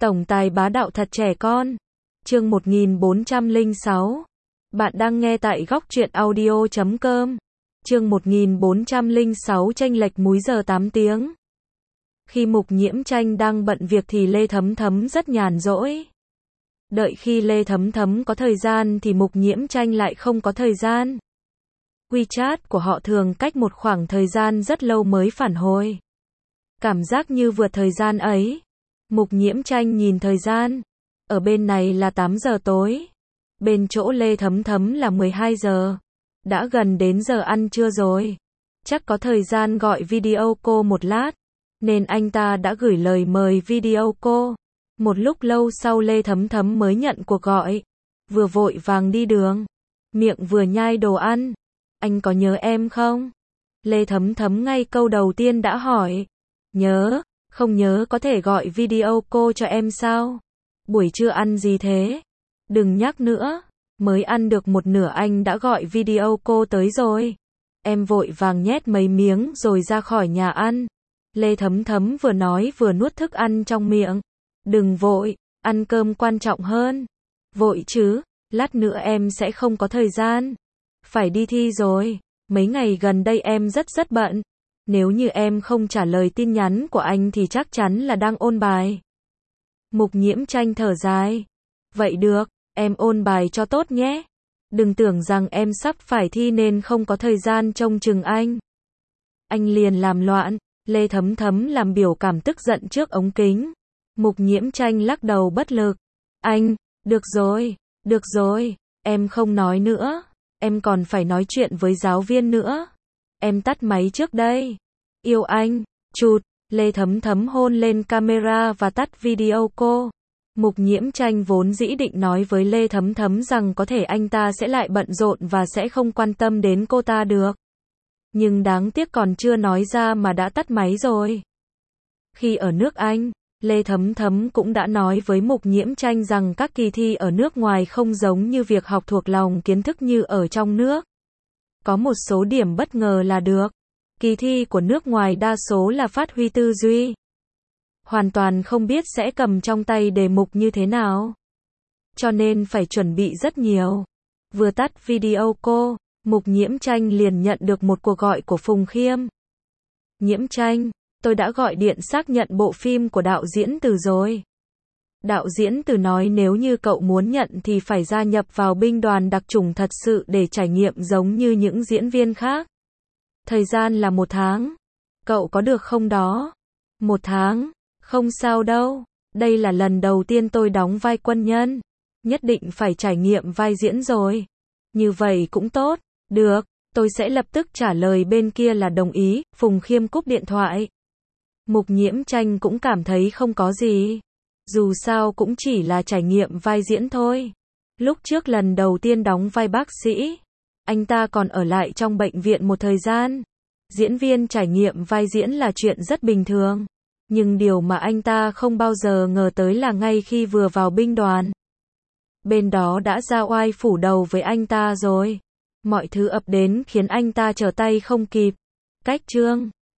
Tổng tài bá đạo thật trẻ con. Chương 1406. Bạn đang nghe tại góc truyện audio.com. Chương 1406 chênh lệch múi giờ 8 tiếng. Khi Mục Nhiễm Tranh đang bận việc thì Lê Thấm Thấm rất nhàn rỗi. Đợi khi Lê Thấm Thấm có thời gian thì Mục Nhiễm Tranh lại không có thời gian. WeChat của họ thường cách một khoảng thời gian rất lâu mới phản hồi. Cảm giác như vượt thời gian ấy. Mục Nhiễm Tranh nhìn thời gian. Ở bên này là 8 giờ tối. Bên chỗ Lê Thấm Thấm là 12 giờ. Đã gần đến giờ ăn trưa rồi. Chắc có thời gian gọi video call một lát. Nên anh ta đã gửi lời mời video call. Một lúc lâu sau Lê Thấm Thấm mới nhận cuộc gọi. Vừa vội vàng đi đường. Miệng vừa nhai đồ ăn. Anh có nhớ em không? Lê Thấm Thấm ngay câu đầu tiên đã hỏi. Nhớ, không nhớ có thể gọi video call cho em sao? Buổi trưa ăn gì thế? Đừng nhắc nữa, mới ăn được một nửa anh đã gọi video call tới rồi. Em vội vàng nhét mấy miếng rồi ra khỏi nhà ăn. Lê Thấm Thấm vừa nói vừa nuốt thức ăn trong miệng. Đừng vội, ăn cơm quan trọng hơn. Vội chứ, lát nữa em sẽ không có thời gian. Phải đi thi rồi, mấy ngày gần đây em rất bận. Nếu như em không trả lời tin nhắn của anh thì chắc chắn là đang ôn bài. Mục Nhiễm Tranh thở dài. Vậy được, em ôn bài cho tốt nhé. Đừng tưởng rằng em sắp phải thi nên không có thời gian trông chừng anh. Anh liền làm loạn. Lê Thấm Thấm làm biểu cảm tức giận trước ống kính. Mục Nhiễm Tranh lắc đầu bất lực. Anh, được rồi, em không nói nữa. Em còn phải nói chuyện với giáo viên nữa. Em tắt máy trước đây. Yêu anh, chụt. Lê Thấm Thấm hôn lên camera và tắt video call. Mục Nhiễm Tranh vốn dĩ định nói với Lê Thấm Thấm rằng có thể anh ta sẽ lại bận rộn và sẽ không quan tâm đến cô ta được. Nhưng đáng tiếc còn chưa nói ra mà đã tắt máy rồi. Khi ở nước Anh, Lê Thấm Thấm cũng đã nói với Mục Nhiễm Tranh rằng các kỳ thi ở nước ngoài không giống như việc học thuộc lòng kiến thức như ở trong nước. Có một số điểm bất ngờ là được. Kỳ thi của nước ngoài đa số là phát huy tư duy. Hoàn toàn không biết sẽ cầm trong tay đề mục như thế nào. Cho nên phải chuẩn bị rất nhiều. Vừa tắt video call, Mục Nhiễm Tranh liền nhận được một cuộc gọi của Phùng Khiêm. Nhiễm Tranh, tôi đã gọi điện xác nhận bộ phim của đạo diễn Từ rồi. Đạo diễn Từ nói nếu như cậu muốn nhận thì phải gia nhập vào binh đoàn đặc chủng thật sự để trải nghiệm giống như những diễn viên khác. Thời gian là 1 tháng. Cậu có được không đó? 1 tháng? Không sao đâu. Đây là lần đầu tiên tôi đóng vai quân nhân. Nhất định phải trải nghiệm vai diễn rồi. Như vậy cũng tốt. Được, tôi sẽ lập tức trả lời bên kia là đồng ý. Phùng Khiêm cúp điện thoại. Mục Nhiễm Tranh cũng cảm thấy không có gì. Dù sao cũng chỉ là trải nghiệm vai diễn thôi. Lúc trước lần đầu tiên đóng vai bác sĩ, anh ta còn ở lại trong bệnh viện một thời gian. Diễn viên trải nghiệm vai diễn là chuyện rất bình thường. Nhưng điều mà anh ta không bao giờ ngờ tới là ngay khi vừa vào binh đoàn, bên đó đã ra oai phủ đầu với anh ta rồi. Mọi thứ ập đến khiến anh ta trở tay không kịp. Cách chương